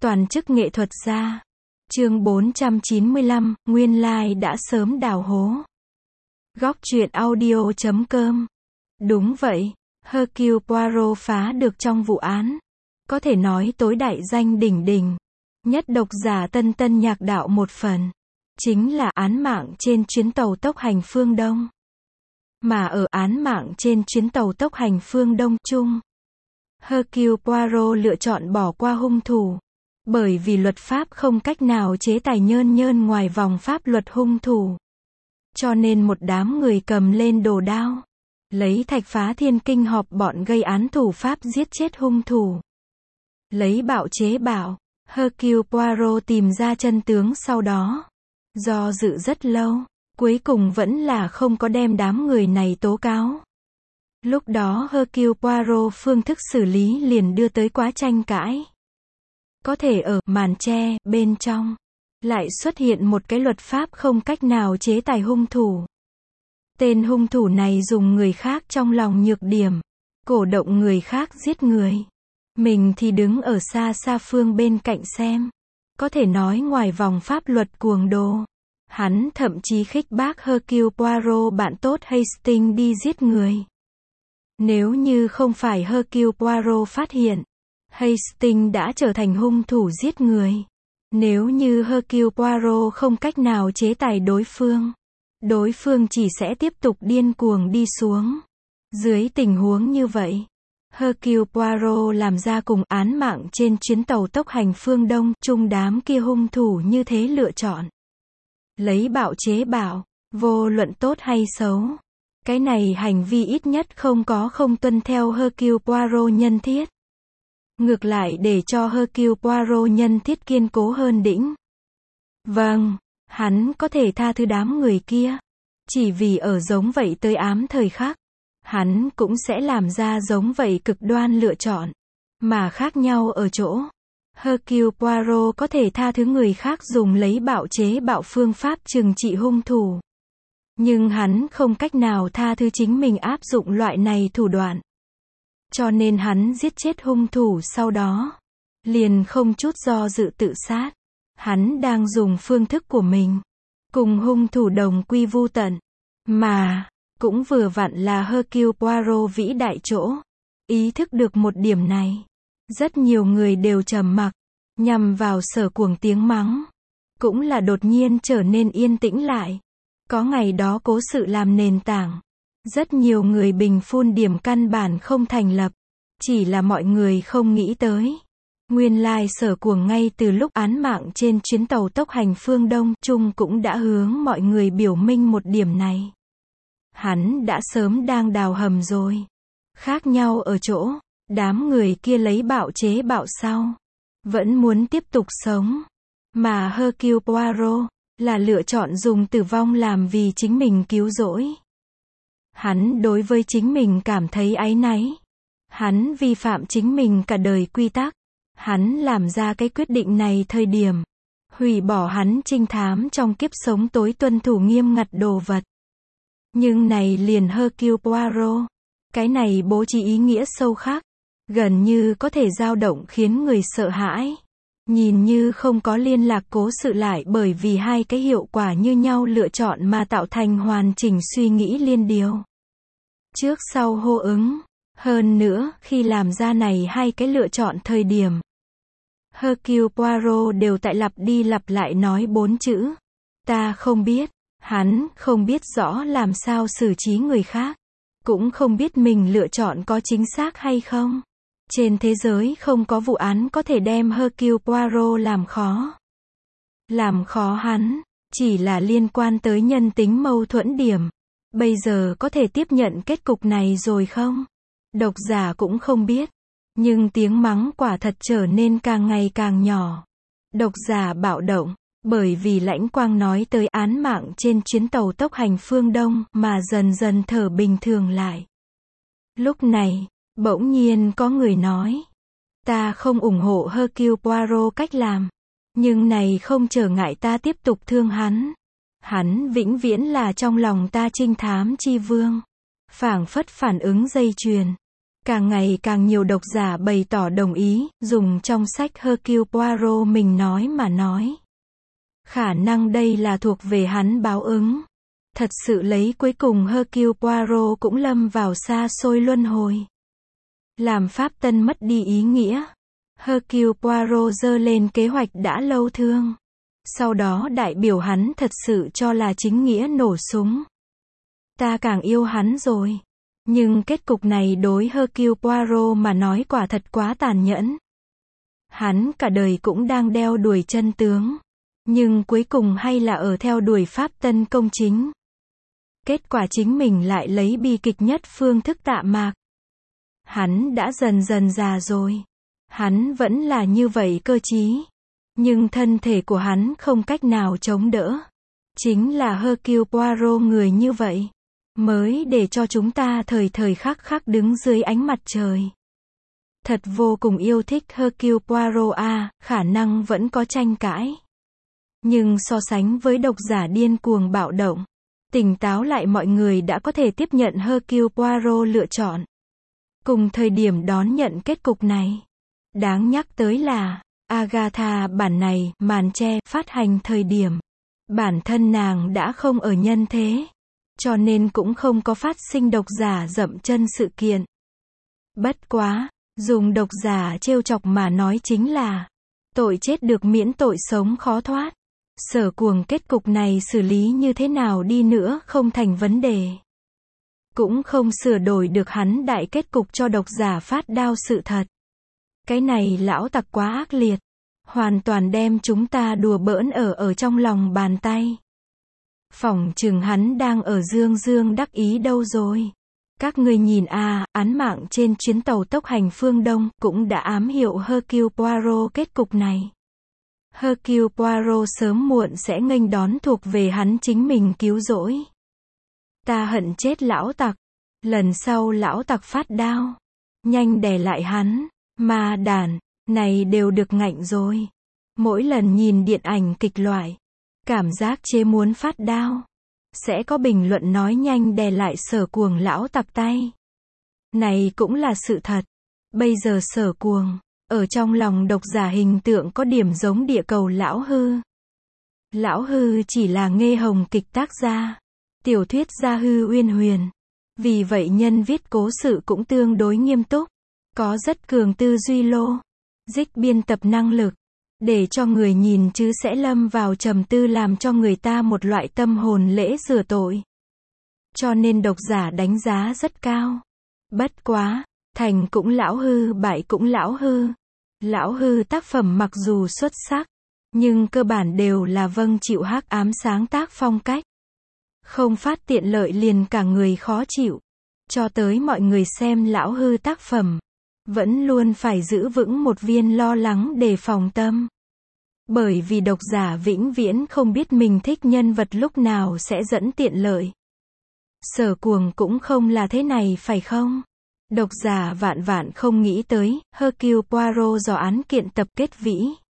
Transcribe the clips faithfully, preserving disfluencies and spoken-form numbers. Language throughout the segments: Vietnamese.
Toàn chức nghệ thuật gia. Chương bốn trăm chín mươi lăm, nguyên lai đã sớm đào hố. Góc truyện audio chấm com. Đúng vậy, Hercule Poirot phá được trong vụ án. Có thể nói tối đại danh đỉnh đỉnh. Nhất độc giả tân tân nhạc đạo một phần. Chính là án mạng trên chuyến tàu tốc hành phương Đông. Mà ở án mạng trên chuyến tàu tốc hành phương Đông chung, Hercule Poirot lựa chọn bỏ qua hung thủ. Bởi vì luật pháp không cách nào chế tài nhơn nhơn ngoài vòng pháp luật hung thủ. Cho nên một đám người cầm lên đồ đao, lấy thạch phá thiên kinh họp bọn gây án thủ pháp giết chết hung thủ. Lấy bạo chế bạo, Hercule Poirot tìm ra chân tướng sau đó. Do dự rất lâu, cuối cùng vẫn là không có đem đám người này tố cáo. Lúc đó Hercule Poirot phương thức xử lý liền đưa tới quá tranh cãi. Có thể ở màn tre bên trong lại xuất hiện một cái luật pháp không cách nào chế tài hung thủ. Tên hung thủ này dùng người khác trong lòng nhược điểm, cổ động người khác giết người. Mình thì đứng ở xa xa phương bên cạnh xem. Có thể nói ngoài vòng pháp luật cuồng đồ. Hắn thậm chí khích bác Hercule Poirot bạn tốt Hastings đi giết người. Nếu như không phải Hercule Poirot phát hiện, Hastings đã trở thành hung thủ giết người. Nếu như Hercule Poirot không cách nào chế tài đối phương, đối phương chỉ sẽ tiếp tục điên cuồng đi xuống. Dưới tình huống như vậy, Hercule Poirot làm ra cùng án mạng trên chuyến tàu tốc hành phương Đông chung đám kia hung thủ như thế lựa chọn. Lấy bạo chế bạo, vô luận tốt hay xấu. Cái này hành vi ít nhất không có không tuân theo Hercule Poirot nhân thiết. Ngược lại để cho Hercule Poirot nhân thiết kiên cố hơn đỉnh. Vâng, hắn có thể tha thứ đám người kia. Chỉ vì ở giống vậy tới ám thời khắc, hắn cũng sẽ làm ra giống vậy cực đoan lựa chọn. Mà khác nhau ở chỗ, Hercule Poirot có thể tha thứ người khác dùng lấy bạo chế bạo phương pháp trừng trị hung thủ. Nhưng hắn không cách nào tha thứ chính mình áp dụng loại này thủ đoạn. Cho nên hắn giết chết hung thủ sau đó, liền không chút do dự tự sát. Hắn đang dùng phương thức của mình, cùng hung thủ đồng quy vu tận. Mà, cũng vừa vặn là Hercule Poirot vĩ đại chỗ. Ý thức được một điểm này. Rất nhiều người đều trầm mặc, nhằm vào sở cuồng tiếng mắng. Cũng là đột nhiên trở nên yên tĩnh lại. Có ngày đó cố sự làm nền tảng. Rất nhiều người bình phun điểm căn bản không thành lập. Chỉ là mọi người không nghĩ tới. Nguyên lai sở cuồng ngay từ lúc án mạng trên chuyến tàu tốc hành phương Đông chung cũng đã hướng mọi người biểu minh một điểm này. Hắn đã sớm đang đào hầm rồi. Khác nhau ở chỗ, đám người kia lấy bạo chế bạo sau. Vẫn muốn tiếp tục sống. Mà Hercule Poirot là lựa chọn dùng tử vong làm vì chính mình cứu rỗi. Hắn đối với chính mình cảm thấy áy náy. Hắn vi phạm chính mình cả đời quy tắc. Hắn làm ra cái quyết định này thời điểm. Hủy bỏ hắn trinh thám trong kiếp sống tối tuân thủ nghiêm ngặt đồ vật. Nhưng này liền Hercule Poirot. Cái này bố trí ý nghĩa sâu khác. Gần như có thể dao động khiến người sợ hãi. Nhìn như không có liên lạc cố sự lại bởi vì hai cái hiệu quả như nhau lựa chọn mà tạo thành hoàn chỉnh suy nghĩ liên điều. Trước sau hô ứng. Hơn nữa, khi làm ra này hai cái lựa chọn thời điểm, Hercule Poirot đều tại lặp đi lặp lại nói bốn chữ. Ta không biết. Hắn không biết rõ làm sao xử trí người khác. Cũng không biết mình lựa chọn có chính xác hay không. Trên thế giới không có vụ án có thể đem Hercule Poirot làm khó. Làm khó hắn, chỉ là liên quan tới nhân tính mâu thuẫn điểm. Bây giờ có thể tiếp nhận kết cục này rồi không? Độc giả cũng không biết. Nhưng tiếng mắng quả thật trở nên càng ngày càng nhỏ. Độc giả bạo động, bởi vì Lãnh Quang nói tới án mạng trên chuyến tàu tốc hành phương Đông mà dần dần thở bình thường lại. Lúc này, bỗng nhiên có người nói. Ta không ủng hộ Hercule Poirot cách làm. Nhưng này không trở ngại ta tiếp tục thương hắn. Hắn vĩnh viễn là trong lòng ta trinh thám chi vương. Phảng phất phản ứng dây chuyền. Càng ngày càng nhiều độc giả bày tỏ đồng ý, dùng trong sách Hercule Poirot mình nói mà nói. Khả năng đây là thuộc về hắn báo ứng. Thật sự lấy cuối cùng Hercule Poirot cũng lâm vào xa xôi luân hồi. Làm pháp tân mất đi ý nghĩa. Hercule Poirot giơ lên kế hoạch đã lâu thương. Sau đó đại biểu hắn thật sự cho là chính nghĩa nổ súng. Ta càng yêu hắn rồi. Nhưng kết cục này đối Hercule Poirot mà nói quả thật quá tàn nhẫn. Hắn cả đời cũng đang đeo đuổi chân tướng. Nhưng cuối cùng hay là ở theo đuổi pháp tân công chính. Kết quả chính mình lại lấy bi kịch nhất phương thức tạ mạc. Hắn đã dần dần già rồi. Hắn vẫn là như vậy cơ trí. Nhưng thân thể của hắn không cách nào chống đỡ. Chính là Hercule Poirot người như vậy. Mới để cho chúng ta thời thời khắc khắc đứng dưới ánh mặt trời. Thật vô cùng yêu thích Hercule Poirot à, khả năng vẫn có tranh cãi. Nhưng so sánh với độc giả điên cuồng bạo động, tỉnh táo lại mọi người đã có thể tiếp nhận Hercule Poirot lựa chọn. Cùng thời điểm đón nhận kết cục này. Đáng nhắc tới là, Agatha bản này, màn che, phát hành thời điểm. Bản thân nàng đã không ở nhân thế. Cho nên cũng không có phát sinh độc giả dậm chân sự kiện. Bất quá, dùng độc giả trêu chọc mà nói chính là, tội chết được miễn tội sống khó thoát. Sở Cuồng kết cục này xử lý như thế nào đi nữa không thành vấn đề. Cũng không sửa đổi được hắn đại kết cục cho độc giả phát đao sự thật. Cái này lão tặc quá ác liệt. Hoàn toàn đem chúng ta đùa bỡn ở ở trong lòng bàn tay. Phỏng chừng hắn đang ở dương dương đắc ý đâu rồi. Các ngươi nhìn a, à, án mạng trên chuyến tàu tốc hành phương Đông cũng đã ám hiệu Hercule Poirot kết cục này. Hercule Poirot sớm muộn sẽ nghênh đón thuộc về hắn chính mình cứu rỗi. Ta hận chết lão tặc. Lần sau lão tặc phát đao, nhanh đè lại hắn. Ma đàn, này đều được ngạnh rồi. Mỗi lần nhìn điện ảnh kịch loại, cảm giác chế muốn phát đao. Sẽ có bình luận nói nhanh đè lại Sở Cuồng lão tặc tay. Này cũng là sự thật. Bây giờ Sở Cuồng, ở trong lòng độc giả hình tượng có điểm giống địa cầu lão hư. Lão hư chỉ là nghe hồng kịch tác gia. Tiểu thuyết gia hư uyên huyền. Vì vậy nhân viết cố sự cũng tương đối nghiêm túc. Có rất cường tư duy lô. Dích biên tập năng lực. Để cho người nhìn chứ sẽ lâm vào trầm tư làm cho người ta một loại tâm hồn lễ rửa tội. Cho nên độc giả đánh giá rất cao. Bất quá, thành cũng lão hư bại cũng lão hư. Lão hư tác phẩm mặc dù xuất sắc, nhưng cơ bản đều là vâng chịu hắc ám sáng tác phong cách. Không phát tiện lợi liền cả người khó chịu. Cho tới mọi người xem lão hư tác phẩm, vẫn luôn phải giữ vững một viên lo lắng đề phòng tâm. Bởi vì độc giả vĩnh viễn không biết mình thích nhân vật lúc nào sẽ dẫn tiện lợi. Sở Cuồng cũng không là thế này phải không? Độc giả vạn vạn không nghĩ tới, Hercule Poirot do án kiện tập kết vĩ.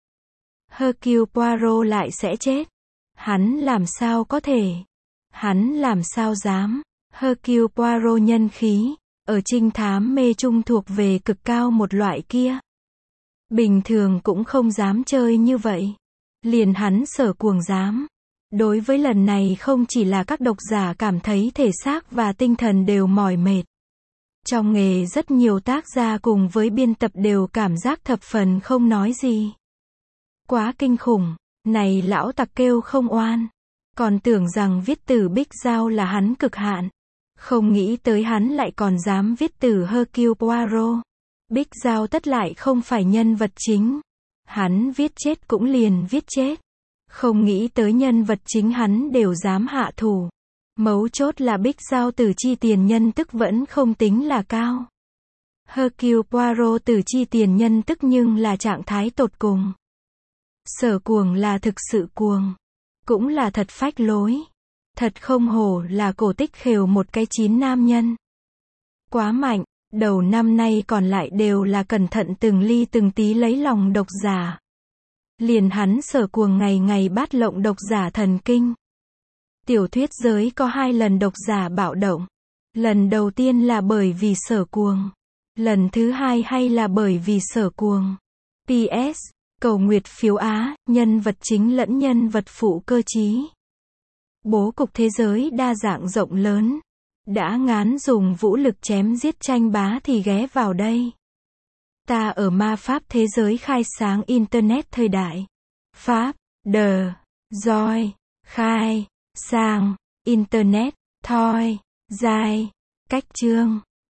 Hercule Poirot lại sẽ chết. Hắn làm sao có thể? Hắn làm sao dám? Hercule Poirot nhân khí, ở trinh thám mê trung thuộc về cực cao một loại kia. Bình thường cũng không dám chơi như vậy. Liền hắn Sở Cuồng dám. Đối với lần này không chỉ là các độc giả cảm thấy thể xác và tinh thần đều mỏi mệt. Trong nghề rất nhiều tác gia cùng với biên tập đều cảm giác thập phần không nói gì. Quá kinh khủng, này lão tặc kêu không oan. Còn tưởng rằng viết từ Bích Giao là hắn cực hạn. Không nghĩ tới hắn lại còn dám viết từ Hercule Poirot. Bích Giao tất lại không phải nhân vật chính. Hắn viết chết cũng liền viết chết. Không nghĩ tới nhân vật chính hắn đều dám hạ thủ. Mấu chốt là Bích Giao từ chi tiền nhân tức vẫn không tính là cao. Hercule Poirot từ chi tiền nhân tức nhưng là trạng thái tột cùng. Sở Cuồng là thực sự cuồng. Cũng là thật phách lối. Thật không hổ là cổ tích khều một cái chín nam nhân. Quá mạnh, đầu năm nay còn lại đều là cẩn thận từng ly từng tí lấy lòng độc giả. Liền hắn Sở Cuồng ngày ngày bát lộng độc giả thần kinh. Tiểu thuyết giới có hai lần độc giả bạo động. Lần đầu tiên là bởi vì Sở Cuồng. Lần thứ hai hay là bởi vì sở cuồng? pê ét. Cầu nguyệt phiếu Á, nhân vật chính lẫn nhân vật phụ cơ chí. Bố cục thế giới đa dạng rộng lớn. Đã ngán dùng vũ lực chém giết tranh bá thì ghé vào đây. Ta ở ma pháp thế giới khai sáng Internet thời đại. Pháp, đờ, roi, khai, sang, Internet, thoi, dài, cách chương.